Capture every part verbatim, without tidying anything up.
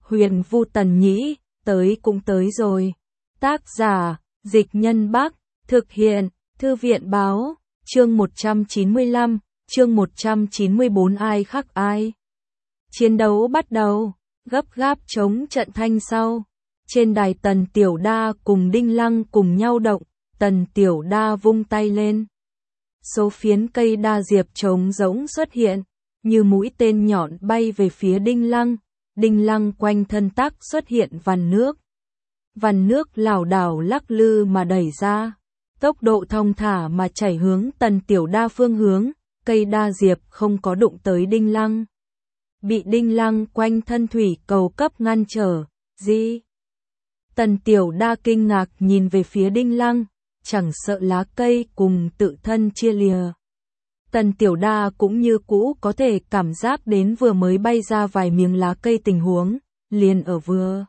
Huyền Vu Tần Nhĩ, tới cũng tới rồi. Tác giả, Dịch Nhân Bắc, thực hiện, Thư viện Báo, chương một trăm chín mươi lăm, chương một trăm chín mươi bốn ai khắc ai. Chiến đấu bắt đầu, gấp gáp chống trận thanh sau. Trên đài Tần Tiểu Đa cùng Đinh Lăng cùng nhau động, Tần Tiểu Đa vung tay lên. Số phiến cây đa diệp trống rỗng xuất hiện, như mũi tên nhọn bay về phía Đinh Lăng. Đinh Lăng quanh thân tắc xuất hiện vằn nước. Vằn nước lảo đảo lắc lư mà đẩy ra, tốc độ thong thả mà chảy hướng Tần Tiểu Đa phương hướng, cây đa diệp không có đụng tới Đinh Lăng. Bị Đinh Lăng quanh thân thủy cầu cấp ngăn trở, gì? Tần Tiểu Đa kinh ngạc nhìn về phía Đinh Lăng, chẳng sợ lá cây cùng tự thân chia lìa. Tần Tiểu Đa cũng như cũ có thể cảm giác đến vừa mới bay ra vài miếng lá cây tình huống, liền ở vừa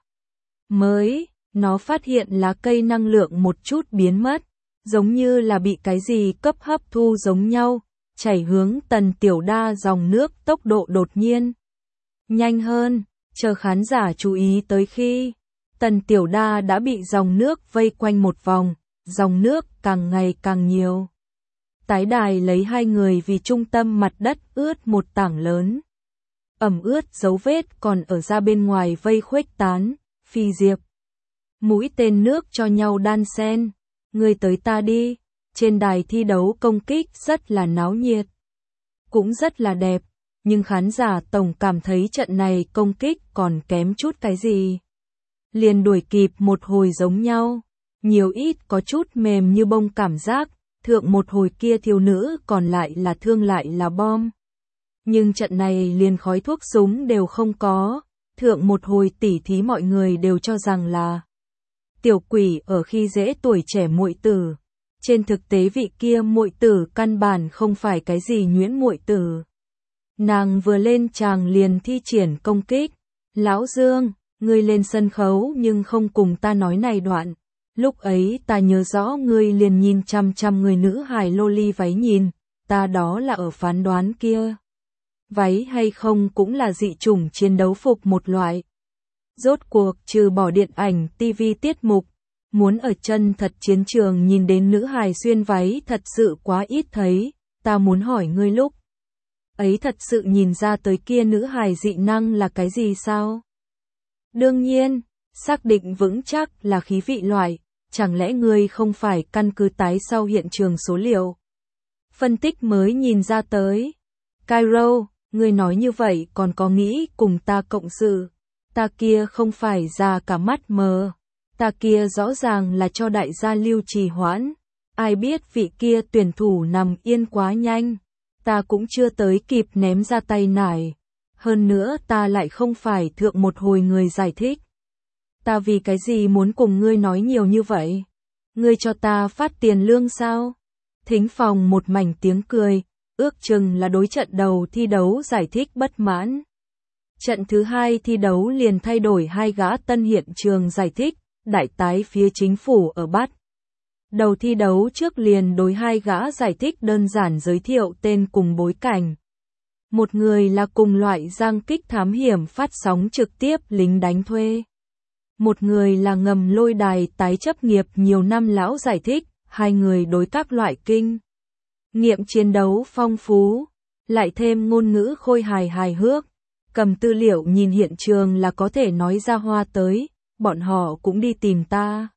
mới, nó phát hiện lá cây năng lượng một chút biến mất, giống như là bị cái gì cấp hấp thu giống nhau, chảy hướng Tần Tiểu Đa dòng nước tốc độ đột nhiên nhanh hơn, chờ khán giả chú ý tới khi Tần Tiểu Đa đã bị dòng nước vây quanh một vòng, dòng nước càng ngày càng nhiều. Tái đài lấy hai người vì trung tâm mặt đất ướt một tảng lớn. Ẩm ướt dấu vết còn ở ra bên ngoài vây khuếch tán, phi diệp. Mũi tên nước cho nhau đan xen, người tới ta đi, trên đài thi đấu công kích rất là náo nhiệt. Cũng rất là đẹp, nhưng khán giả tổng cảm thấy trận này công kích còn kém chút cái gì. Liền đuổi kịp một hồi giống nhau, nhiều ít có chút mềm như bông cảm giác. Thượng một hồi kia thiếu nữ còn lại là thương lại là bom. Nhưng trận này liền khói thuốc súng đều không có. Thượng một hồi tỉ thí mọi người đều cho rằng là tiểu quỷ ở khi dễ tuổi trẻ muội tử. Trên thực tế vị kia muội tử căn bản không phải cái gì nhuyễn muội tử. Nàng vừa lên tràng liền thi triển công kích. Lão Dương, ngươi lên sân khấu nhưng không cùng ta nói này đoạn. Lúc ấy ta nhớ rõ ngươi liền nhìn chăm chăm người nữ hài loli váy nhìn, ta đó là ở phán đoán kia. Váy hay không cũng là dị chủng chiến đấu phục một loại. Rốt cuộc trừ bỏ điện ảnh ti vi tiết mục, muốn ở chân thật chiến trường nhìn đến nữ hài xuyên váy thật sự quá ít thấy, ta muốn hỏi ngươi lúc ấy thật sự nhìn ra tới kia nữ hài dị năng là cái gì sao? Đương nhiên, xác định vững chắc là khí vị loại. Chẳng lẽ ngươi không phải căn cứ tái sau hiện trường số liệu phân tích mới nhìn ra tới? Cairo, ngươi nói như vậy còn có nghĩ cùng ta cộng sự? Ta kia không phải già cả mắt mờ, ta kia rõ ràng là cho đại gia lưu trì hoãn. Ai biết vị kia tuyển thủ nằm yên quá nhanh, ta cũng chưa tới kịp ném ra tay nải. Hơn nữa ta lại không phải thượng một hồi người giải thích. Ta vì cái gì muốn cùng ngươi nói nhiều như vậy? Ngươi cho ta phát tiền lương sao? Thính phòng một mảnh tiếng cười, ước chừng là đối trận đầu thi đấu giải thích bất mãn. Trận thứ hai thi đấu liền thay đổi hai gã tân hiện trường giải thích, đại tái phía chính phủ ở bắt. Đầu thi đấu trước liền đối hai gã giải thích đơn giản giới thiệu tên cùng bối cảnh. Một người là cùng loại giang kích thám hiểm phát sóng trực tiếp lính đánh thuê. Một người là ngầm lôi đài tái chấp nghiệp nhiều năm lão giải thích, hai người đối các loại kinh nghiệm chiến đấu phong phú, lại thêm ngôn ngữ khôi hài hài hước, cầm tư liệu nhìn hiện trường là có thể nói ra hoa tới, bọn họ cũng đi tìm ta.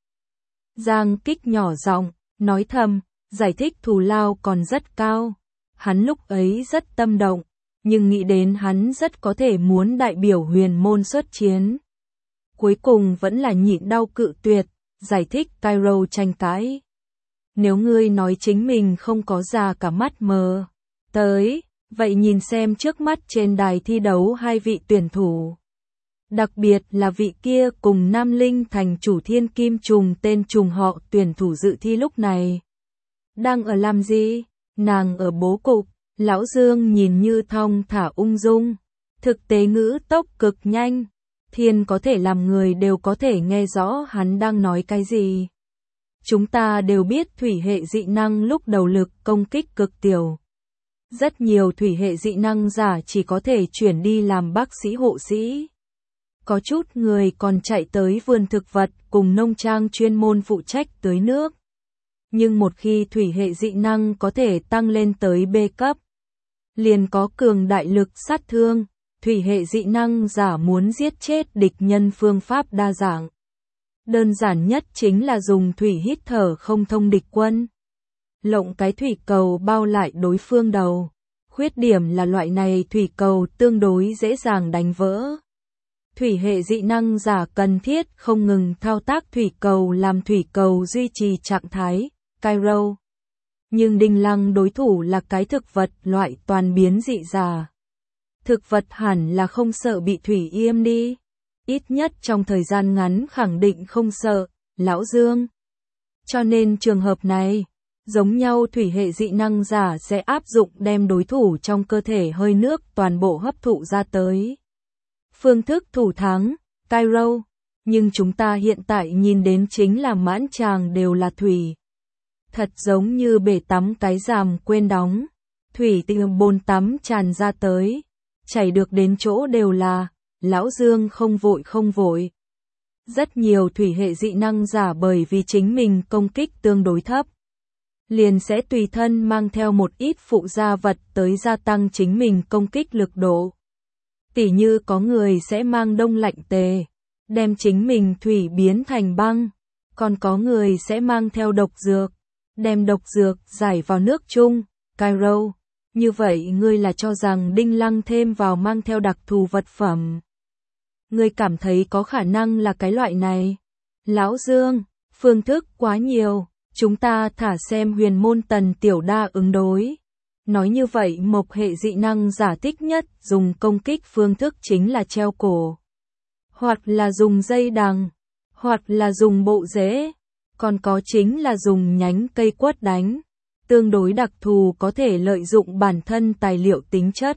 Giang kích nhỏ giọng, nói thầm, giải thích thù lao còn rất cao, hắn lúc ấy rất tâm động, nhưng nghĩ đến hắn rất có thể muốn đại biểu huyền môn xuất chiến. Cuối cùng vẫn là nhịn đau cự tuyệt, giải thích Cairo tranh cãi. Nếu ngươi nói chính mình không có già cả mắt mờ tới, vậy nhìn xem trước mắt trên đài thi đấu hai vị tuyển thủ. Đặc biệt là vị kia cùng Nam Linh thành chủ thiên kim trùng tên trùng họ tuyển thủ dự thi lúc này. Đang ở làm gì? Nàng ở bố cục, Lão Dương nhìn như thong thả ung dung, thực tế ngữ tốc cực nhanh. Thiên có thể làm người đều có thể nghe rõ hắn đang nói cái gì. Chúng ta đều biết thủy hệ dị năng lúc đầu lực công kích cực tiểu. Rất nhiều thủy hệ dị năng giả chỉ có thể chuyển đi làm bác sĩ hộ sĩ. Có chút người còn chạy tới vườn thực vật cùng nông trang chuyên môn phụ trách tưới nước. Nhưng một khi thủy hệ dị năng có thể tăng lên tới B cấp, liền có cường đại lực sát thương, thủy hệ dị năng giả muốn giết chết địch nhân phương pháp đa dạng. Đơn giản nhất chính là dùng thủy hít thở không thông địch quân. Lộng cái thủy cầu bao lại đối phương đầu. Khuyết điểm là loại này thủy cầu tương đối dễ dàng đánh vỡ. Thủy hệ dị năng giả cần thiết không ngừng thao tác thủy cầu làm thủy cầu duy trì trạng thái, Cairo. Nhưng Đinh Lăng đối thủ là cái thực vật loại toàn biến dị giả. Thực vật hẳn là không sợ bị thủy yêm đi. Ít nhất trong thời gian ngắn khẳng định không sợ, Lão Dương. Cho nên trường hợp này, giống nhau thủy hệ dị năng giả sẽ áp dụng đem đối thủ trong cơ thể hơi nước toàn bộ hấp thụ ra tới. Phương thức thủ thắng, Cairo. Nhưng chúng ta hiện tại nhìn đến chính là mãn tràng đều là thủy. Thật giống như bể tắm cái ràm quên đóng. Thủy tinh bồn tắm tràn ra tới. Chảy được đến chỗ đều là, Lão Dương không vội không vội. Rất nhiều thủy hệ dị năng giả bởi vì chính mình công kích tương đối thấp. Liền sẽ tùy thân mang theo một ít phụ gia vật tới gia tăng chính mình công kích lực độ. Tỉ như có người sẽ mang đông lạnh tề, đem chính mình thủy biến thành băng. Còn có người sẽ mang theo độc dược, đem độc dược giải vào nước chung, Cairo. Như vậy ngươi là cho rằng Đinh Lăng thêm vào mang theo đặc thù vật phẩm. Ngươi cảm thấy có khả năng là cái loại này. Lão Dương, phương thức quá nhiều, chúng ta thả xem huyền môn Tần Tiểu Đa ứng đối. Nói như vậy mộc hệ dị năng giả thích nhất dùng công kích phương thức chính là treo cổ. Hoặc là dùng dây đằng, hoặc là dùng bộ rễ, còn có chính là dùng nhánh cây quất đánh. Tương đối đặc thù có thể lợi dụng bản thân tài liệu tính chất.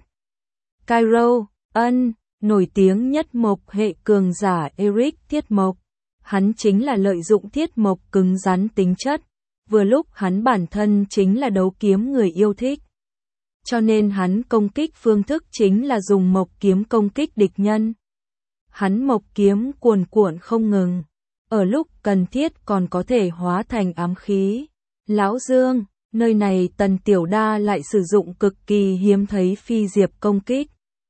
Cairo, ân, nổi tiếng nhất mộc hệ cường giả Eric Thiết Mộc. Hắn chính là lợi dụng thiết mộc cứng rắn tính chất. Vừa lúc hắn bản thân chính là đấu kiếm người yêu thích. Cho nên hắn công kích phương thức chính là dùng mộc kiếm công kích địch nhân. Hắn mộc kiếm cuồn cuộn không ngừng. Ở lúc cần thiết còn có thể hóa thành ám khí. Lão Dương, nơi này Tần Tiểu Đa lại sử dụng cực kỳ hiếm thấy phi diệp công kích.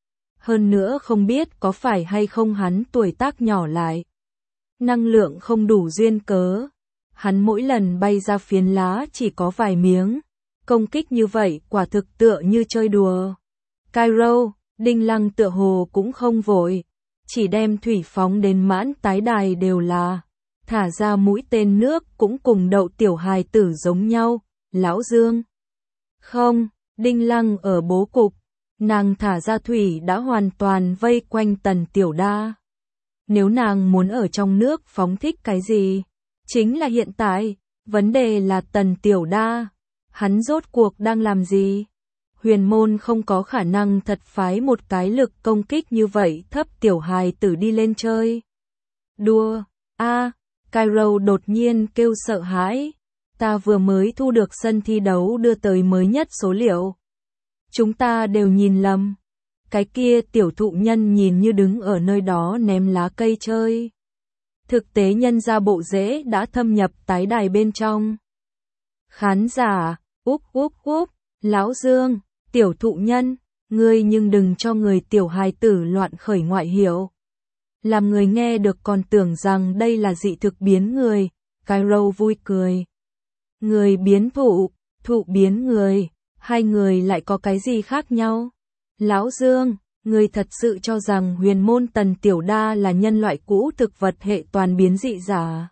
Hơn nữa không biết có phải hay không hắn tuổi tác nhỏ lại. Năng lượng không đủ duyên cớ. Hắn mỗi lần bay ra phiến lá chỉ có vài miếng. Công kích như vậy quả thực tựa như chơi đùa. Cairo, Đinh Lăng tựa hồ cũng không vội. Chỉ đem thủy phóng đến mãn tái đài đều là. Thả ra mũi tên nước cũng cùng đậu tiểu hài tử giống nhau. Lão Dương. Không, Đinh Lăng ở bố cục. Nàng thả ra thủy đã hoàn toàn vây quanh Tần Tiểu Đa. Nếu nàng muốn ở trong nước phóng thích cái gì? Chính là hiện tại, vấn đề là Tần Tiểu Đa. Hắn rốt cuộc đang làm gì? Huyền môn không có khả năng thật phái một cái lực công kích như vậy thấp tiểu hài tử đi lên chơi. Đua, a, à, Cairo đột nhiên kêu sợ hãi. Ta vừa mới thu được sân thi đấu đưa tới mới nhất số liệu. Chúng ta đều nhìn lầm. Cái kia tiểu thụ nhân nhìn như đứng ở nơi đó ném lá cây chơi. Thực tế nhân ra bộ rễ đã thâm nhập tái đài bên trong. Khán giả, úp úp úp, Lão Dương, tiểu thụ nhân, ngươi nhưng đừng cho người tiểu hài tử loạn khởi ngoại hiệu. Làm người nghe được còn tưởng rằng đây là dị thực biến người, Cairo vui cười. Người biến thụ, thụ biến người, hai người lại có cái gì khác nhau? Lão Dương, người thật sự cho rằng huyền môn Tần Tiểu Đa là nhân loại cũ thực vật hệ toàn biến dị giả?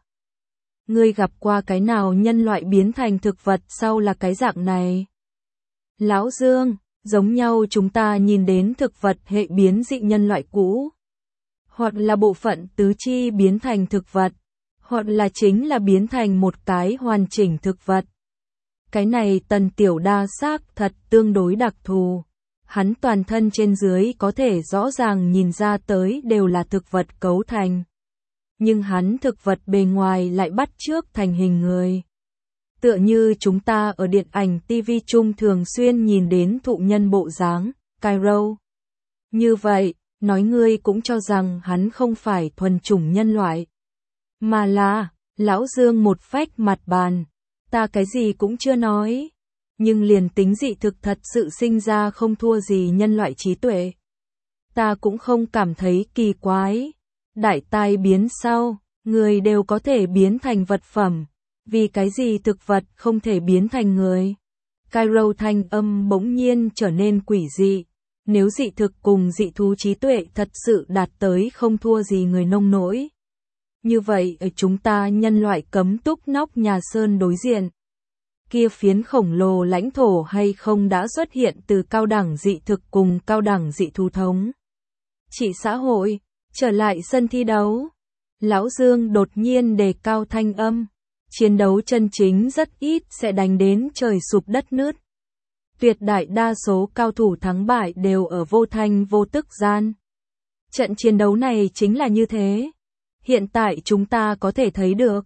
Ngươi gặp qua cái nào nhân loại biến thành thực vật sau là cái dạng này? Lão Dương, giống nhau chúng ta nhìn đến thực vật hệ biến dị nhân loại cũ. Hoặc là bộ phận tứ chi biến thành thực vật. Hoặc là chính là biến thành một cái hoàn chỉnh thực vật. Cái này Tần Tiểu Đa xác thật tương đối đặc thù. Hắn toàn thân trên dưới có thể rõ ràng nhìn ra tới đều là thực vật cấu thành. Nhưng hắn thực vật bề ngoài lại bắt chước thành hình người. Tựa như chúng ta ở điện ảnh ti vi chung thường xuyên nhìn đến thụ nhân bộ dáng, Cairo. Như vậy, nói ngươi cũng cho rằng hắn không phải thuần chủng nhân loại. Mà là, Lão Dương một phách mặt bàn, ta cái gì cũng chưa nói. Nhưng liền tính dị thực thật sự sinh ra không thua gì nhân loại trí tuệ. Ta cũng không cảm thấy kỳ quái. Đại tai biến sau, người đều có thể biến thành vật phẩm. Vì cái gì thực vật không thể biến thành người? Cairo thanh âm bỗng nhiên trở nên quỷ dị. Nếu dị thực cùng dị thú trí tuệ thật sự đạt tới không thua gì người nông nỗi. Như vậy ở chúng ta nhân loại cấm túc nóc nhà sơn đối diện. Kia phiến khổng lồ lãnh thổ hay không đã xuất hiện từ cao đẳng dị thực cùng cao đẳng dị thú thống. Trị xã hội, trở lại sân thi đấu. Lão Dương đột nhiên đề cao thanh âm. Chiến đấu chân chính rất ít sẽ đánh đến trời sụp đất nứt. Tuyệt đại đa số cao thủ thắng bại đều ở vô thanh vô tức gian. Trận chiến đấu này chính là như thế. Hiện tại chúng ta có thể thấy được.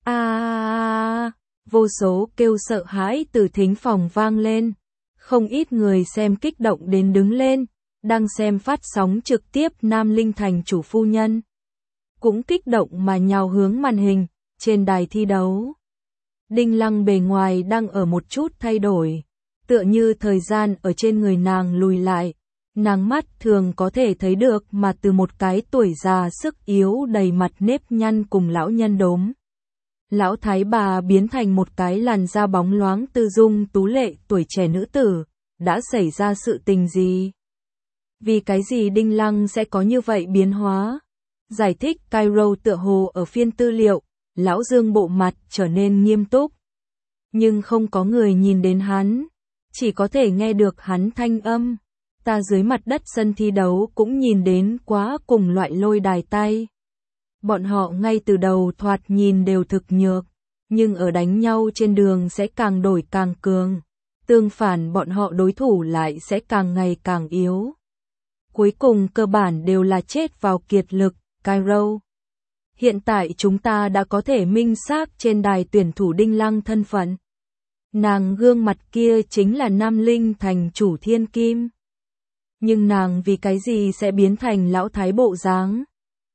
À, vô số kêu sợ hãi từ thính phòng vang lên. Không ít người xem kích động đến đứng lên, đang xem phát sóng trực tiếp Nam Linh Thành chủ phu nhân. Cũng kích động mà nhào hướng màn hình, trên đài thi đấu. Đinh Lăng bề ngoài đang ở một chút thay đổi. Tựa như thời gian ở trên người nàng lùi lại. Nàng mắt thường có thể thấy được mà từ một cái tuổi già sức yếu đầy mặt nếp nhăn cùng lão nhân đốm. Lão thái bà biến thành một cái làn da bóng loáng tư dung tú lệ tuổi trẻ nữ tử. Đã xảy ra sự tình gì? Vì cái gì Đinh Lăng sẽ có như vậy biến hóa? Giải thích Cairo tựa hồ ở phiên tư liệu. Lão Dương bộ mặt trở nên nghiêm túc. Nhưng không có người nhìn đến hắn. Chỉ có thể nghe được hắn thanh âm. Ta dưới mặt đất sân thi đấu cũng nhìn đến quá cùng loại lôi đài tay. Bọn họ ngay từ đầu thoạt nhìn đều thực nhược. Nhưng ở đánh nhau trên đường sẽ càng đổi càng cường. Tương phản bọn họ đối thủ lại sẽ càng ngày càng yếu. Cuối cùng cơ bản đều là chết vào kiệt lực, Cairo. Hiện tại chúng ta đã có thể minh xác trên đài tuyển thủ Đinh Lăng thân phận. Nàng gương mặt kia chính là Nam Linh Thành chủ Thiên Kim. Nhưng nàng vì cái gì sẽ biến thành lão thái bộ dáng?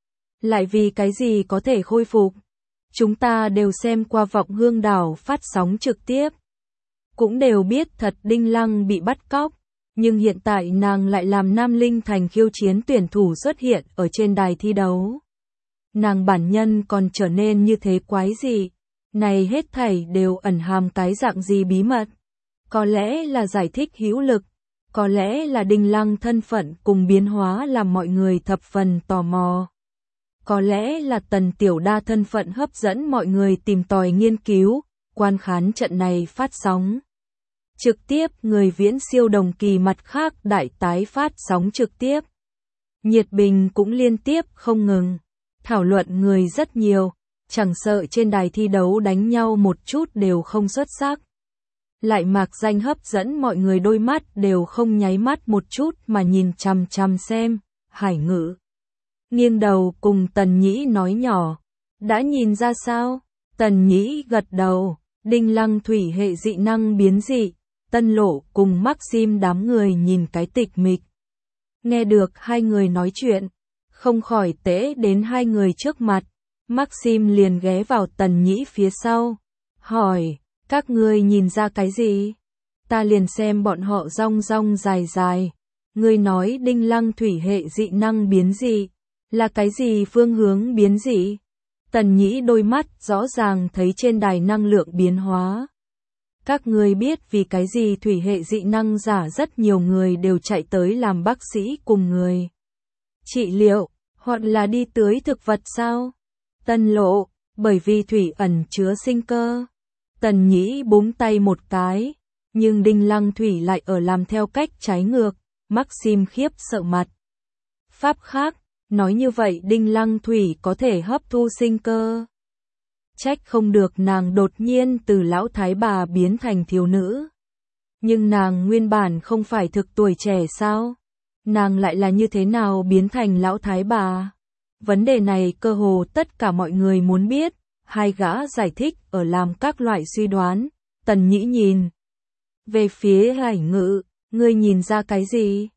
Lại vì cái gì có thể khôi phục? Chúng ta đều xem qua Vọng Hương Đảo phát sóng trực tiếp. Cũng đều biết thật Đinh Lăng bị bắt cóc. Nhưng hiện tại nàng lại làm Nam Linh Thành khiêu chiến tuyển thủ xuất hiện ở trên đài thi đấu. Nàng bản nhân còn trở nên như thế quái gì? Này hết thảy đều ẩn hàm cái dạng gì bí mật? Có lẽ là giải thích hữu lực. Có lẽ là Đinh Lăng thân phận cùng biến hóa làm mọi người thập phần tò mò. Có lẽ là Tần Tiểu Đa thân phận hấp dẫn mọi người tìm tòi nghiên cứu, quan khán trận này phát sóng. Trực tiếp người viễn siêu đồng kỳ mặt khác đại tái phát sóng trực tiếp. Nhiệt bình cũng liên tiếp không ngừng. Thảo luận người rất nhiều, chẳng sợ trên đài thi đấu đánh nhau một chút đều không xuất sắc. Lại mạc danh hấp dẫn mọi người đôi mắt đều không nháy mắt một chút mà nhìn chằm chằm xem, Hải Ngữ. Nghiêng đầu cùng Tần Nhĩ nói nhỏ, đã nhìn ra sao? Tần Nhĩ gật đầu, Đinh Lăng thủy hệ dị năng biến dị, Tân Lộ cùng Maxim đám người nhìn cái tịch mịch. Nghe được hai người nói chuyện, không khỏi tễ đến hai người trước mặt, Maxim liền ghé vào Tần Nhĩ phía sau, hỏi, các ngươi nhìn ra cái gì? Ta liền xem bọn họ rong rong dài dài, ngươi nói Đinh Lăng thủy hệ dị năng biến dị, là cái gì phương hướng biến dị? Tần Nhĩ đôi mắt rõ ràng thấy trên đài năng lượng biến hóa. Các ngươi biết vì cái gì thủy hệ dị năng giả rất nhiều người đều chạy tới làm bác sĩ cùng người trị liệu, hoặc là đi tưới thực vật sao? Tân Lộ, bởi vì thủy ẩn chứa sinh cơ. Tần Nhĩ búng tay một cái, nhưng Đinh Lăng thủy lại ở làm theo cách trái ngược, Maxim khiếp sợ mặt. Pháp khác, nói như vậy Đinh Lăng thủy có thể hấp thu sinh cơ. Trách không được nàng đột nhiên từ lão thái bà biến thành thiếu nữ. Nhưng nàng nguyên bản không phải thực tuổi trẻ sao? Nàng lại là như thế nào biến thành lão thái bà? Vấn đề này cơ hồ tất cả mọi người muốn biết. Hai gã giải thích ở làm các loại suy đoán. Tần Nhĩ nhìn về phía Hải Ngữ, ngươi nhìn ra cái gì?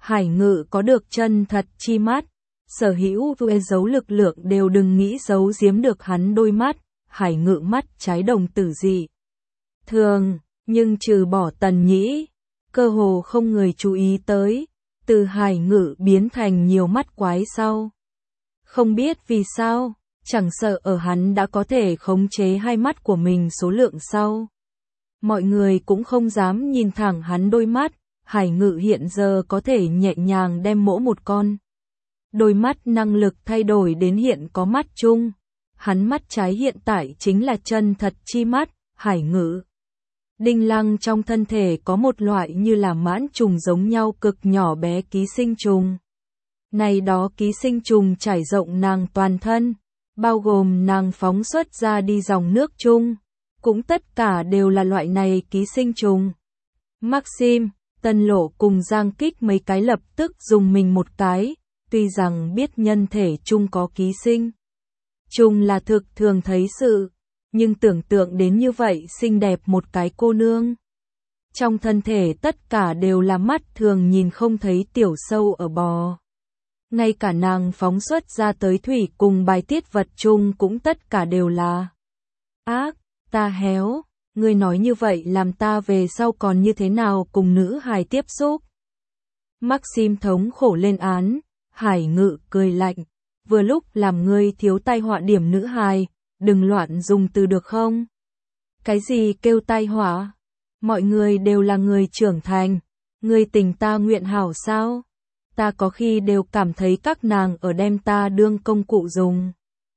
Hải Ngự có được chân thật chi mắt, sở hữu về giấu lực lượng đều đừng nghĩ giấu giếm được hắn đôi mắt, Hải Ngự mắt trái đồng tử dị. Thường, nhưng trừ bỏ Tần Nhĩ, cơ hồ không người chú ý tới, từ Hải Ngự biến thành nhiều mắt quái sau. Không biết vì sao, chẳng sợ ở hắn đã có thể khống chế hai mắt của mình số lượng sau. Mọi người cũng không dám nhìn thẳng hắn đôi mắt, Hải Ngự hiện giờ có thể nhẹ nhàng đem mỗi một con. Đôi mắt năng lực thay đổi đến hiện có mắt chung. Hắn mắt trái hiện tại chính là chân thật chi mắt, Hải Ngự. Đinh lăng trong thân thể có một loại như là mãn trùng giống nhau cực nhỏ bé ký sinh trùng. Này đó ký sinh trùng trải rộng nàng toàn thân, bao gồm nàng phóng xuất ra đi dòng nước chung, cũng tất cả đều là loại này ký sinh trùng. Maxim, Tân Lộ cùng Giang Kích mấy cái lập tức dùng mình một cái, tuy rằng biết nhân thể chung có ký sinh trùng là thực thường thấy sự, nhưng tưởng tượng đến như vậy xinh đẹp một cái cô nương. Trong thân thể tất cả đều là mắt thường nhìn không thấy tiểu sâu ở bò. Ngay cả nàng phóng xuất ra tới thủy cùng bài tiết vật chung cũng tất cả đều là ác, ta héo, ngươi nói như vậy làm ta về sau còn như thế nào cùng nữ hài tiếp xúc. Maxim thống khổ lên án, Hải Ngự cười lạnh, vừa lúc làm ngươi thiếu tai họa điểm nữ hài, đừng loạn dùng từ được không? Cái gì kêu tai họa? Mọi người đều là người trưởng thành, ngươi tình ta nguyện hảo sao? Ta có khi đều cảm thấy các nàng ở đem ta đương công cụ dùng.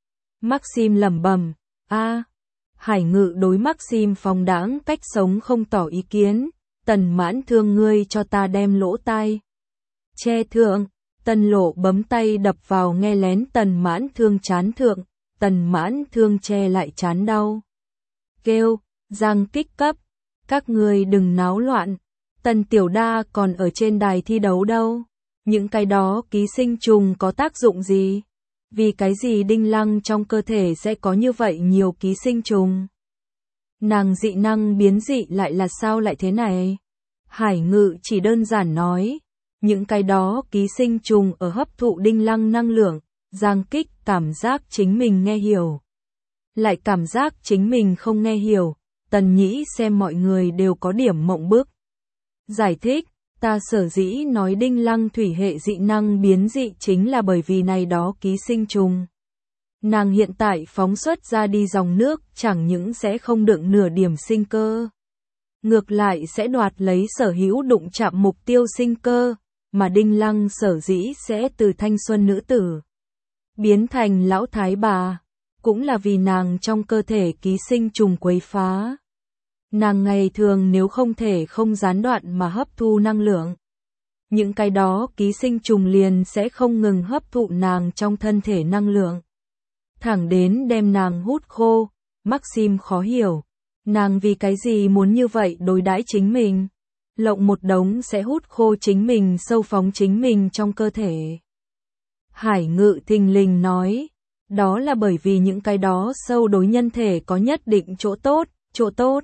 Maxim lẩm bẩm, a. Hải Ngự đối Maxim phóng đãng cách sống không tỏ ý kiến, Tần Mãn Thương ngươi cho ta đem lỗ tai che thượng. Tần Lộ bấm tay đập vào nghe lén Tần Mãn Thương chán thượng, Tần Mãn Thương che lại chán đau. Kêu, Giang Kích cấp, các ngươi đừng náo loạn, Tần Tiểu Đa còn ở trên đài thi đấu đâu. Những cái đó ký sinh trùng có tác dụng gì? Vì cái gì Đinh Lăng trong cơ thể sẽ có như vậy nhiều ký sinh trùng? Nàng dị năng biến dị lại là sao lại thế này? Hải Ngự chỉ đơn giản nói, những cái đó ký sinh trùng ở hấp thụ Đinh Lăng năng lượng, Giang Kích cảm giác chính mình nghe hiểu. Lại cảm giác chính mình không nghe hiểu, Tần Nhĩ xem mọi người đều có điểm mộng bức. Giải thích, ta sở dĩ nói Đinh Lăng thủy hệ dị năng biến dị chính là bởi vì này đó ký sinh trùng. Nàng hiện tại phóng xuất ra đi dòng nước chẳng những sẽ không đựng nửa điểm sinh cơ. Ngược lại sẽ đoạt lấy sở hữu đụng chạm mục tiêu sinh cơ, mà Đinh Lăng sở dĩ sẽ từ thanh xuân nữ tử biến thành lão thái bà, cũng là vì nàng trong cơ thể ký sinh trùng quấy phá. Nàng ngày thường nếu không thể không gián đoạn mà hấp thu năng lượng, những cái đó ký sinh trùng liền sẽ không ngừng hấp thụ nàng trong thân thể năng lượng, thẳng đến đem nàng hút khô. Maxim khó hiểu, nàng vì cái gì muốn như vậy đối đãi chính mình, lộng một đống sẽ hút khô chính mình sâu phóng chính mình trong cơ thể. Hải Ngự thình lình nói, đó là bởi vì những cái đó sâu đối nhân thể có nhất định chỗ tốt, chỗ tốt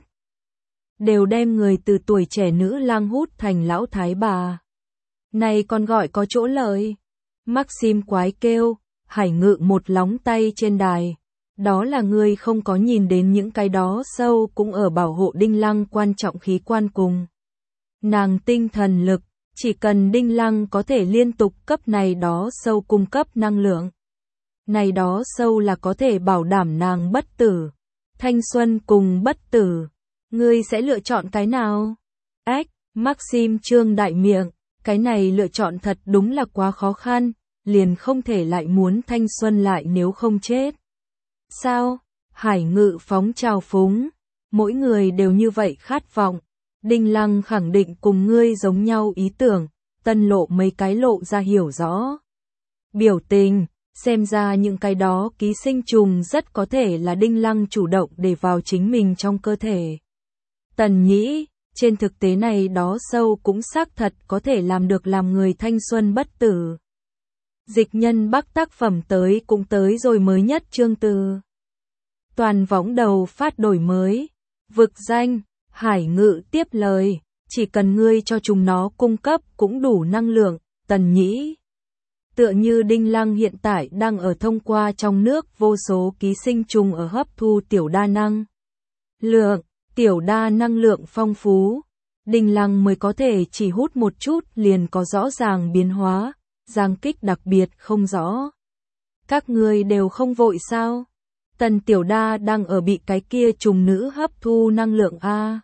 đều đem người từ tuổi trẻ nữ lang hút thành lão thái bà. Này còn gọi có chỗ lợi. Maxim quái kêu, Hải Ngự một lóng tay trên đài. Đó là ngươi không có nhìn đến những cái đó sâu cũng ở bảo hộ Đinh Lăng quan trọng khí quan cùng. Nàng tinh thần lực, chỉ cần Đinh Lăng có thể liên tục cấp này đó sâu cung cấp năng lượng. Này đó sâu là có thể bảo đảm nàng bất tử, thanh xuân cùng bất tử. Ngươi sẽ lựa chọn cái nào? Ách, Maxim trương đại miệng, cái này lựa chọn thật đúng là quá khó khăn, liền không thể lại muốn thanh xuân lại nếu không chết. Sao? Hải Ngự phóng trào phúng, mỗi người đều như vậy khát vọng. Đinh Lăng khẳng định cùng ngươi giống nhau ý tưởng, Tân Lộ mấy cái lộ ra hiểu rõ. Biểu tình, xem ra những cái đó ký sinh trùng rất có thể là Đinh Lăng chủ động để vào chính mình trong cơ thể. Tần Nhĩ, trên thực tế này đó sâu cũng xác thật có thể làm được làm người thanh xuân bất tử. Dịch Nhân Bắc tác phẩm tới cũng tới rồi mới nhất chương từ. Toàn võng đầu phát đổi mới. Vực danh, Hải Ngự tiếp lời, chỉ cần ngươi cho chúng nó cung cấp cũng đủ năng lượng, Tần Nhĩ. Tựa như Đinh Lăng hiện tại đang ở thông qua trong nước vô số ký sinh trùng ở hấp thu tiểu đa năng lượng, tiểu đa năng lượng phong phú. Đinh Lăng mới có thể chỉ hút một chút liền có rõ ràng biến hóa, giang kích đặc biệt không rõ. Các người đều không vội sao? Tần Tiểu Đa đang ở bị cái kia trùng nữ hấp thu năng lượng a.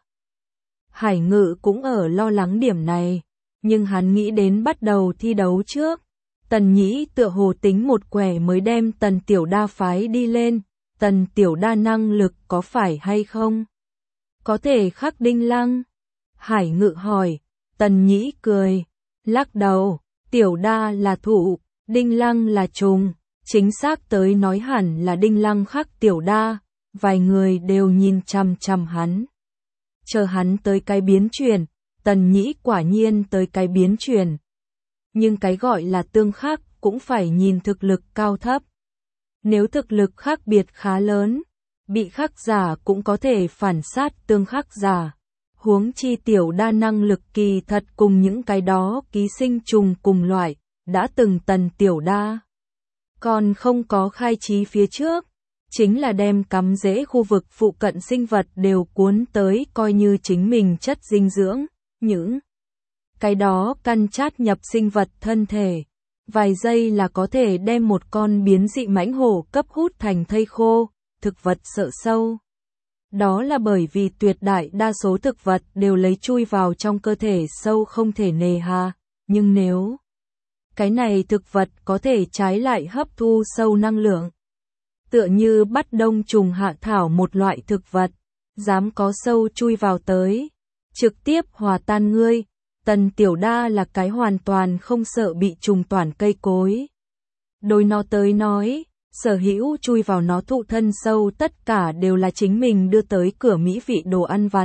Hải Ngự cũng ở lo lắng điểm này, nhưng hắn nghĩ đến bắt đầu thi đấu trước. Tần Nhĩ tựa hồ tính một quẻ mới đem Tần Tiểu Đa phái đi lên, Tần Tiểu Đa năng lực có phải hay không? Có thể khắc Đinh Lăng? Hải Ngự hỏi, Tần Nhĩ cười, lắc đầu, Tiểu Đa là thụ, Đinh Lăng là trùng, chính xác tới nói hẳn là Đinh Lăng khắc Tiểu Đa, vài người đều nhìn chằm chằm hắn. Chờ hắn tới cái biến chuyển, Tần Nhĩ quả nhiên tới cái biến chuyển. Nhưng cái gọi là tương khắc cũng phải nhìn thực lực cao thấp. Nếu thực lực khác biệt khá lớn, bị khắc giả cũng có thể phản sát tương khắc giả. Huống chi Tiểu Đa năng lực kỳ thật cùng những cái đó ký sinh trùng cùng loại, đã từng Tần Tiểu Đa. Còn không có khai trí phía trước, chính là đem cắm rễ khu vực phụ cận sinh vật đều cuốn tới coi như chính mình chất dinh dưỡng, những cái đó căn chát nhập sinh vật thân thể. Vài giây là có thể đem một con biến dị mãnh hổ cấp hút thành thây khô, thực vật sợ sâu. Đó là bởi vì tuyệt đại đa số thực vật đều lấy chui vào trong cơ thể sâu không thể nề hà, nhưng nếu cái này thực vật có thể trái lại hấp thu sâu năng lượng, tựa như bắt đông trùng hạ thảo một loại thực vật, dám có sâu chui vào tới, trực tiếp hòa tan ngươi. Tần Tiểu Đa là cái hoàn toàn không sợ bị trùng toàn cây cối. Đối nó tới nói, sở hữu chui vào nó thụ thân sâu tất cả đều là chính mình đưa tới cửa mỹ vị đồ ăn vặt.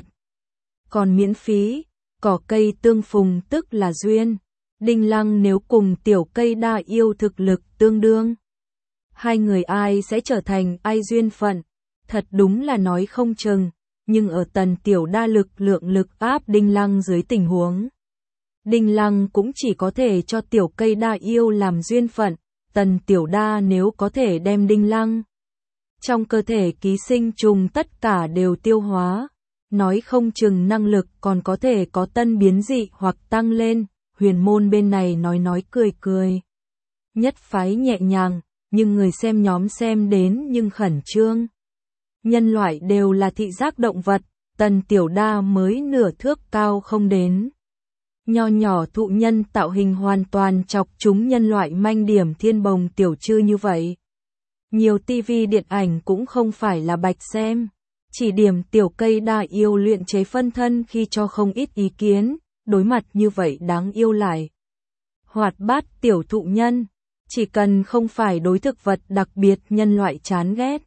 Còn miễn phí, cỏ cây tương phùng tức là duyên. Đinh Lăng nếu cùng Tiểu Cây Đa yêu thực lực tương đương, hai người ai sẽ trở thành ai duyên phận, thật đúng là nói không chừng, nhưng ở Tần Tiểu Đa lực lượng lực áp Đinh Lăng dưới tình huống, Đinh Lăng cũng chỉ có thể cho Tiểu Cây Đa yêu làm duyên phận. Tần Tiểu Đa nếu có thể đem Đinh Lăng trong cơ thể ký sinh trùng tất cả đều tiêu hóa, nói không chừng năng lực còn có thể có tân biến dị hoặc tăng lên. Huyền môn bên này nói nói cười cười, nhất phái nhẹ nhàng, nhưng người xem nhóm xem đến nhưng khẩn trương. Nhân loại đều là thị giác động vật, Tần Tiểu Đa mới nửa thước cao không đến. Nho nhỏ thụ nhân tạo hình hoàn toàn chọc chúng nhân loại manh điểm thiên bồng tiểu trư như vậy. Nhiều tivi điện ảnh cũng không phải là bạch xem, chỉ điểm Tiểu Cây Đa yêu luyện chế phân thân khi cho không ít ý kiến, đối mặt như vậy đáng yêu lại. Hoạt bát tiểu thụ nhân, chỉ cần không phải đối thực vật đặc biệt nhân loại chán ghét.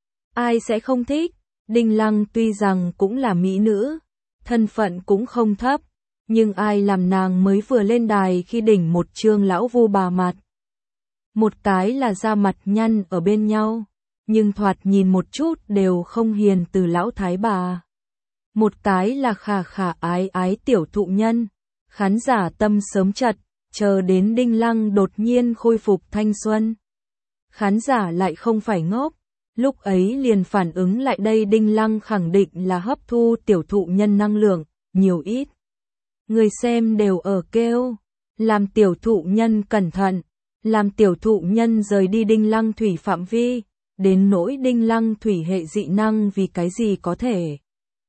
Ai sẽ không thích? Đinh Lăng tuy rằng cũng là mỹ nữ, thân phận cũng không thấp. Nhưng ai làm nàng mới vừa lên đài khi đỉnh một trương lão vu bà mặt. Một cái là da mặt nhăn ở bên nhau, nhưng thoạt nhìn một chút đều không hiền từ lão thái bà. Một cái là khả khả ái ái tiểu thụ nhân, khán giả tâm sớm chật, chờ đến Đinh Lăng đột nhiên khôi phục thanh xuân. Khán giả lại không phải ngốc, lúc ấy liền phản ứng lại đây Đinh Lăng khẳng định là hấp thu tiểu thụ nhân năng lượng, nhiều ít. Người xem đều ở kêu, làm tiểu thụ nhân cẩn thận, làm tiểu thụ nhân rời đi Đinh Lăng thủy phạm vi, đến nỗi Đinh Lăng thủy hệ dị năng vì cái gì có thể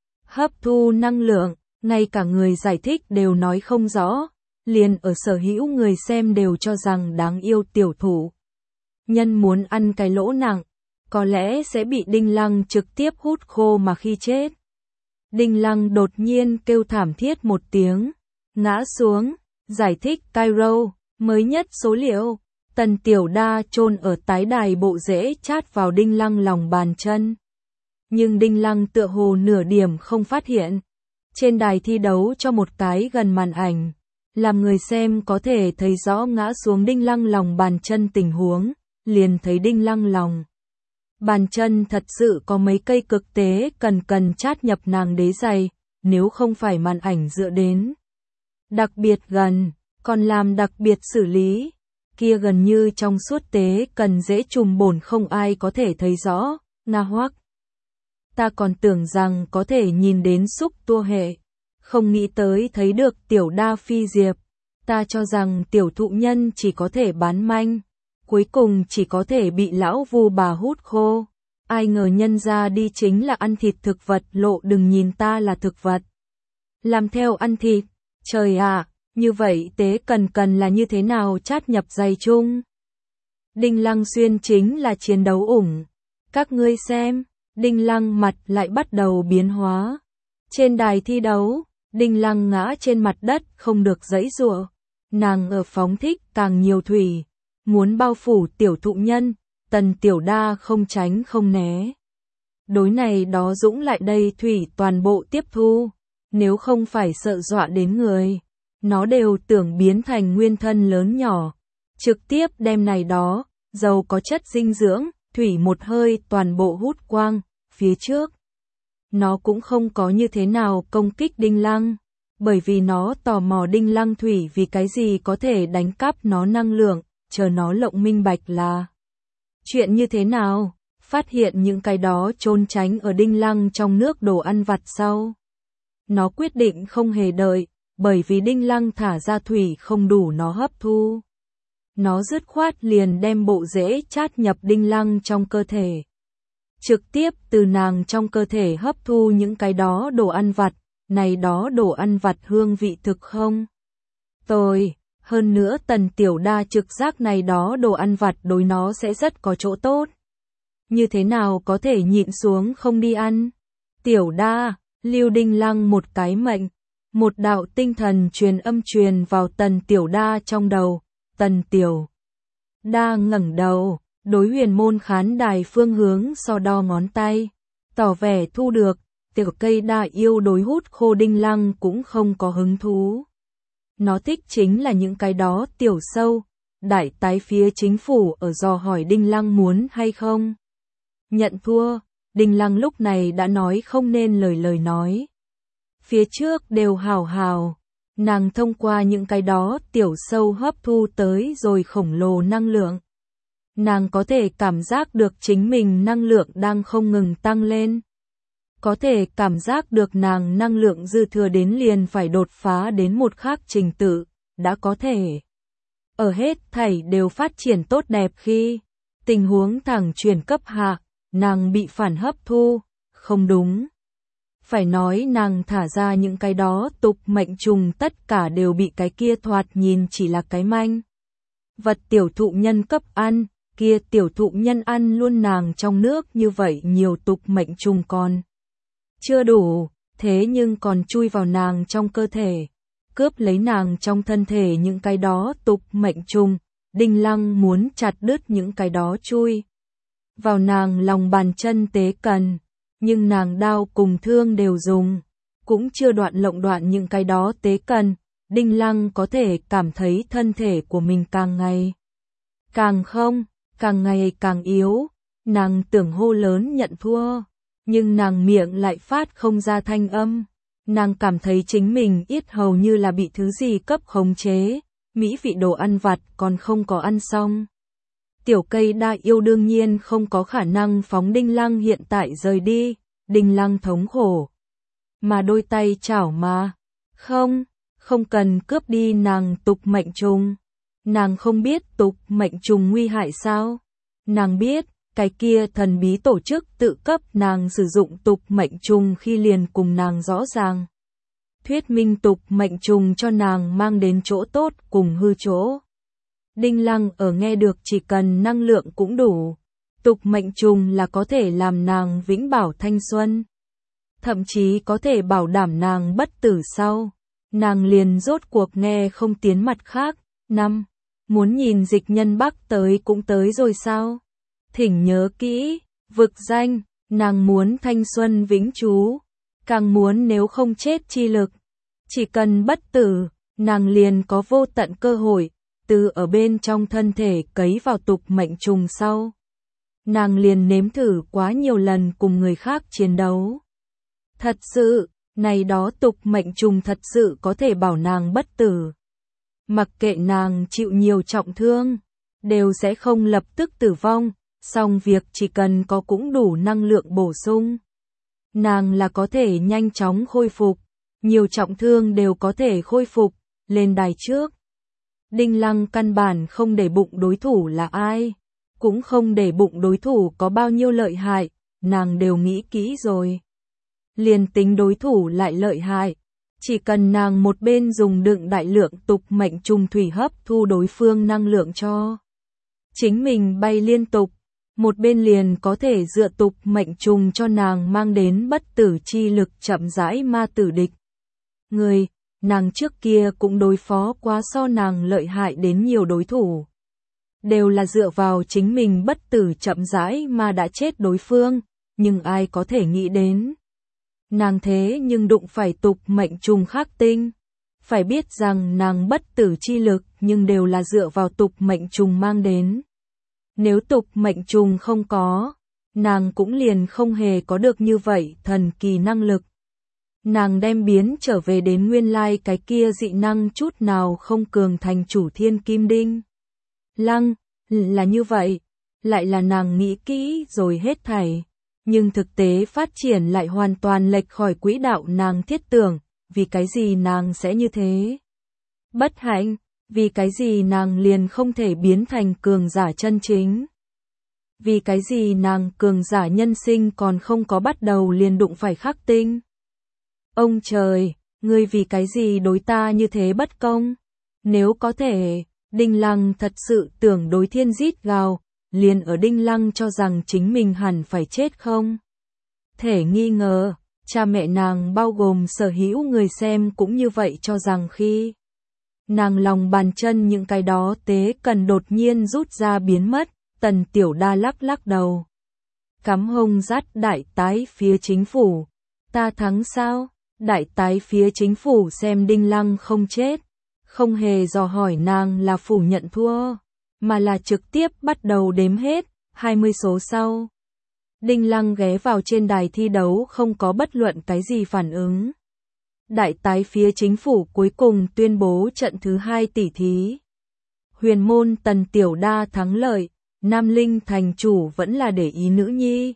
hấp thu năng lượng, ngay cả người giải thích đều nói không rõ, liền ở sở hữu người xem đều cho rằng đáng yêu tiểu thụ nhân muốn ăn cái lỗ nặng, có lẽ sẽ bị Đinh Lăng trực tiếp hút khô mà khi chết. Đinh Lăng đột nhiên kêu thảm thiết một tiếng, ngã xuống, giải thích Cairo, mới nhất số liệu, Tần Tiểu Đa chôn ở tái đài bộ rễ chát vào Đinh Lăng lòng bàn chân. Nhưng Đinh Lăng tựa hồ nửa điểm không phát hiện. Trên đài thi đấu cho một cái gần màn ảnh, làm người xem có thể thấy rõ ngã xuống Đinh Lăng lòng bàn chân tình huống, liền thấy Đinh Lăng lòng bàn chân thật sự có mấy cây cực tế cần cần chát nhập nàng đế giày, nếu không phải màn ảnh dựa đến đặc biệt gần, còn làm đặc biệt xử lý, kia gần như trong suốt tế cần dễ trùm bổn không ai có thể thấy rõ, nga hoắc. Ta còn tưởng rằng có thể nhìn đến xúc tua hệ, không nghĩ tới thấy được tiểu đa phi diệp, ta cho rằng tiểu thụ nhân chỉ có thể bán manh, cuối cùng chỉ có thể bị lão vu bà hút khô, ai ngờ nhân ra đi chính là ăn thịt thực vật, lộ đừng nhìn ta là thực vật. Làm theo ăn thịt, trời ạ, như vậy tế cần cần là như thế nào chát nhập dày chung. Đinh Lăng Xuyên chính là chiến đấu ủng, các ngươi xem. Đinh Lăng mặt lại bắt đầu biến hóa. Trên đài thi đấu, Đinh Lăng ngã trên mặt đất không được giãy giụa. Nàng ở phóng thích càng nhiều thủy, muốn bao phủ tiểu thụ nhân, Tần Tiểu Đa không tránh không né. Đối này đó dũng lại đây thủy toàn bộ tiếp thu, nếu không phải sợ dọa đến người, nó đều tưởng biến thành nguyên thân lớn nhỏ, trực tiếp đem này đó, dầu có chất dinh dưỡng, thủy một hơi toàn bộ hút quang. Phía trước, nó cũng không có như thế nào công kích Đinh Lăng, bởi vì nó tò mò Đinh Lăng thủy vì cái gì có thể đánh cắp nó năng lượng, chờ nó lộng minh bạch là chuyện như thế nào, phát hiện những cái đó trốn tránh ở Đinh Lăng trong nước đồ ăn vặt sau. Nó quyết định không hề đợi, bởi vì Đinh Lăng thả ra thủy không đủ nó hấp thu. Nó dứt khoát liền đem bộ rễ chát nhập Đinh Lăng trong cơ thể. Trực tiếp từ nàng trong cơ thể hấp thu những cái đó đồ ăn vặt, này đó đồ ăn vặt hương vị thực không? Tồi, hơn nữa Tần Tiểu Đa trực giác này đó đồ ăn vặt đối nó sẽ rất có chỗ tốt. Như thế nào có thể nhịn xuống không đi ăn? Tiểu Đa, Lưu Đinh Lăng một cái mệnh, một đạo tinh thần truyền âm truyền vào Tần Tiểu Đa trong đầu, Tần Tiểu Đa ngẩng đầu. Đối huyền môn khán đài phương hướng so đo ngón tay, tỏ vẻ thu được, tiểu cây đa yêu đối hút khô Đinh Lăng cũng không có hứng thú. Nó thích chính là những cái đó tiểu sâu, đại tái phía chính phủ ở dò hỏi Đinh Lăng muốn hay không. Nhận thua, Đinh Lăng lúc này đã nói không nên lời lời nói. Phía trước đều hào hào, nàng thông qua những cái đó tiểu sâu hấp thu tới rồi khổng lồ năng lượng. Nàng có thể cảm giác được chính mình năng lượng đang không ngừng tăng lên. Có thể cảm giác được nàng năng lượng dư thừa đến liền phải đột phá đến một khác trình tự, đã có thể. Ở hết thảy đều phát triển tốt đẹp khi tình huống thẳng chuyển cấp hạ, nàng bị phản hấp thu, không đúng. Phải nói nàng thả ra những cái đó tục mệnh trùng tất cả đều bị cái kia thoạt nhìn chỉ là cái manh. Vật tiểu thụ nhân cấp ăn. Kia tiểu thụ nhân ăn luôn nàng trong nước như vậy nhiều tục mệnh trùng còn chưa đủ, thế nhưng còn chui vào nàng trong cơ thể, cướp lấy nàng trong thân thể những cái đó tục mệnh trùng. Đinh Lăng muốn chặt đứt những cái đó chui vào nàng lòng bàn chân tế cần, nhưng nàng đao cùng thương đều dùng, cũng chưa đoạn lộng đoạn những cái đó tế cần. Đinh Lăng có thể cảm thấy thân thể của mình càng ngày càng không, càng ngày càng yếu, nàng tưởng hô lớn nhận thua, nhưng nàng miệng lại phát không ra thanh âm, nàng cảm thấy chính mình yết hầu như là bị thứ gì cấp khống chế, mỹ vị đồ ăn vặt còn không có ăn xong. Tiểu cây đa yêu đương nhiên không có khả năng phóng Đinh Lăng hiện tại rời đi, Đinh Lăng thống khổ, mà đôi tay chảo mà, không, không cần cướp đi nàng tục mệnh trùng. Nàng không biết tục mệnh trùng nguy hại sao? Nàng biết, cái kia thần bí tổ chức tự cấp nàng sử dụng tục mệnh trùng khi liền cùng nàng rõ ràng. Thuyết minh tục mệnh trùng cho nàng mang đến chỗ tốt cùng hư chỗ. Đinh Lăng ở nghe được chỉ cần năng lượng cũng đủ. Tục mệnh trùng là có thể làm nàng vĩnh bảo thanh xuân. Thậm chí có thể bảo đảm nàng bất tử sau. Nàng liền rốt cuộc nghe không tiến mặt khác. Năm. Muốn nhìn dịch nhân Bắc tới cũng tới rồi sao? Thỉnh nhớ kỹ, vực danh, nàng muốn thanh xuân vĩnh trú, càng muốn nếu không chết chi lực. Chỉ cần bất tử, nàng liền có vô tận cơ hội, từ ở bên trong thân thể cấy vào tục mệnh trùng sau. Nàng liền nếm thử quá nhiều lần cùng người khác chiến đấu. Thật sự, này đó tục mệnh trùng thật sự có thể bảo nàng bất tử. mặc kệ nàng chịu nhiều trọng thương, đều sẽ không lập tức tử vong, song việc chỉ cần có cũng đủ năng lượng bổ sung. Nàng là có thể nhanh chóng khôi phục, nhiều trọng thương đều có thể khôi phục, lên đài trước. Đinh Lăng căn bản không để bụng đối thủ là ai, cũng không để bụng đối thủ có bao nhiêu lợi hại, nàng đều nghĩ kỹ rồi. Liền tính đối thủ lại lợi hại, chỉ cần nàng một bên dùng đựng đại lượng tục mệnh trùng thủy hấp thu đối phương năng lượng cho chính mình bay liên tục, một bên liền có thể dựa tục mệnh trùng cho nàng mang đến bất tử chi lực chậm rãi ma tử địch. Người, nàng trước kia cũng đối phó quá so nàng lợi hại đến nhiều đối thủ. Đều là dựa vào chính mình bất tử chậm rãi mà đã chết đối phương, nhưng ai có thể nghĩ đến. Nàng thế nhưng đụng phải tục mệnh trùng khắc tinh. Phải biết rằng nàng bất tử chi lực nhưng đều là dựa vào tục mệnh trùng mang đến. Nếu tục mệnh trùng không có, nàng cũng liền không hề có được như vậy thần kỳ năng lực. Nàng đem biến trở về đến nguyên lai cái kia dị năng chút nào không cường thành chủ thiên kim đinh. Lăng, là như vậy, lại là nàng nghĩ kỹ rồi hết thảy. Nhưng thực tế phát triển lại hoàn toàn lệch khỏi quỹ đạo nàng thiết tưởng, vì cái gì nàng sẽ như thế? Bất hạnh, vì cái gì nàng liền không thể biến thành cường giả chân chính? Vì cái gì nàng cường giả nhân sinh còn không có bắt đầu liền đụng phải khắc tinh? Ông trời, ngươi vì cái gì đối ta như thế bất công? Nếu có thể, Đinh Lăng thật sự tưởng đối thiên rít gào, liền ở Đinh Lăng cho rằng chính mình hẳn phải chết không? Thể nghi ngờ, cha mẹ nàng bao gồm sở hữu người xem cũng như vậy cho rằng khi nàng lòng bàn chân những cái đó tế cần đột nhiên rút ra biến mất, Tần Tiểu Đa lắc lắc đầu. Cắm hông dắt đại tái phía chính phủ. Ta thắng sao? Đại tái phía chính phủ xem Đinh Lăng không chết, không hề dò hỏi nàng là phủ nhận thua, mà là trực tiếp bắt đầu đếm hết, hai mươi số sau. Đinh Lăng ghé vào trên đài thi đấu không có bất luận cái gì phản ứng. Đại tái phía chính phủ cuối cùng tuyên bố trận thứ hai tỷ thí. Huyền môn Tần Tiểu Đa thắng lợi, Nam Linh thành chủ vẫn là để ý nữ nhi.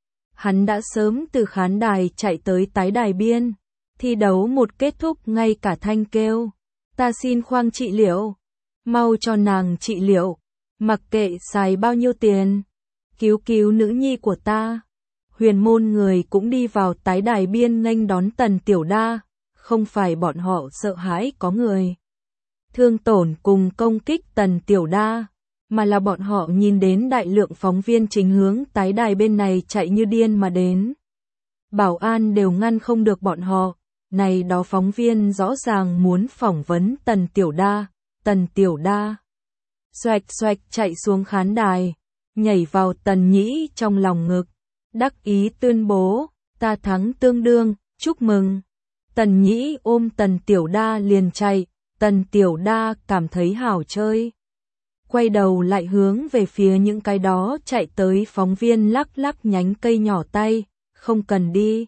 Hắn đã sớm từ khán đài chạy tới tái đài biên. Thi đấu một kết thúc ngay cả thanh kêu. Ta xin khoang trị liệu. Mau cho nàng trị liệu. Mặc kệ xài bao nhiêu tiền. Cứu cứu nữ nhi của ta. Huyền môn người cũng đi vào tái đài biên nghênh đón Tần Tiểu Đa. Không phải bọn họ sợ hãi có người thương tổn cùng công kích Tần Tiểu Đa, mà là bọn họ nhìn đến đại lượng phóng viên chính hướng tái đài bên này chạy như điên mà đến. Bảo an đều ngăn không được bọn họ. Này đó phóng viên rõ ràng muốn phỏng vấn Tần Tiểu Đa. Tần Tiểu Đa xoạch xoạch chạy xuống khán đài, nhảy vào Tần Nhĩ trong lòng ngực, đắc ý tuyên bố, ta thắng tương đương, chúc mừng. Tần Nhĩ ôm Tần Tiểu Đa liền chạy, Tần Tiểu Đa cảm thấy hảo chơi. Quay đầu lại hướng về phía những cái đó chạy tới phóng viên lắc lắc nhánh cây nhỏ tay, không cần đi.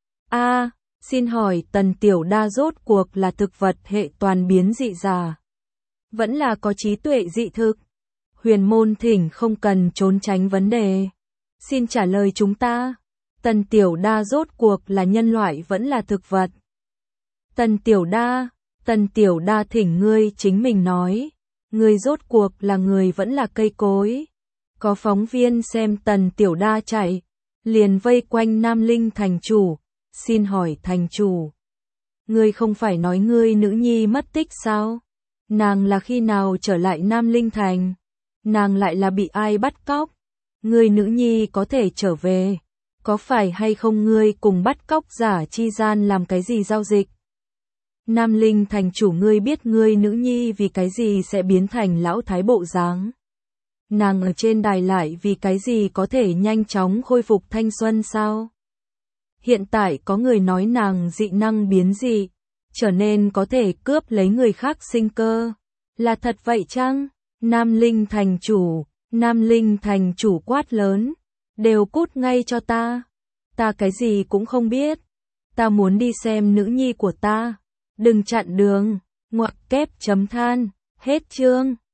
A, xin hỏi Tần Tiểu Đa rốt cuộc là thực vật hệ toàn biến dị giả, vẫn là có trí tuệ dị thực? Huyền môn thỉnh không cần trốn tránh vấn đề. Xin trả lời chúng ta. Tần Tiểu Đa rốt cuộc là nhân loại vẫn là thực vật? Tần Tiểu Đa, Tần Tiểu Đa thỉnh ngươi chính mình nói. Ngươi rốt cuộc là người vẫn là cây cối? Có phóng viên xem Tần Tiểu Đa chạy, liền vây quanh Nam Linh thành chủ. Xin hỏi thành chủ, ngươi không phải nói ngươi nữ nhi mất tích sao? Nàng là khi nào trở lại Nam Linh thành? Nàng lại là bị ai bắt cóc? Ngươi nữ nhi có thể trở về, có phải hay không ngươi cùng bắt cóc giả chi gian làm cái gì giao dịch? Nam Linh thành chủ, ngươi biết ngươi nữ nhi vì cái gì sẽ biến thành lão thái bộ dáng? Nàng ở trên đài lại vì cái gì có thể nhanh chóng khôi phục thanh xuân sao? Hiện tại có người nói nàng dị năng biến dị, trở nên có thể cướp lấy người khác sinh cơ. Là thật vậy chăng? Nam Linh thành chủ, Nam Linh thành chủ quát lớn, đều cút ngay cho ta. Ta cái gì cũng không biết. Ta muốn đi xem nữ nhi của ta. Đừng chặn đường. Ngoặc kép chấm than, hết chương.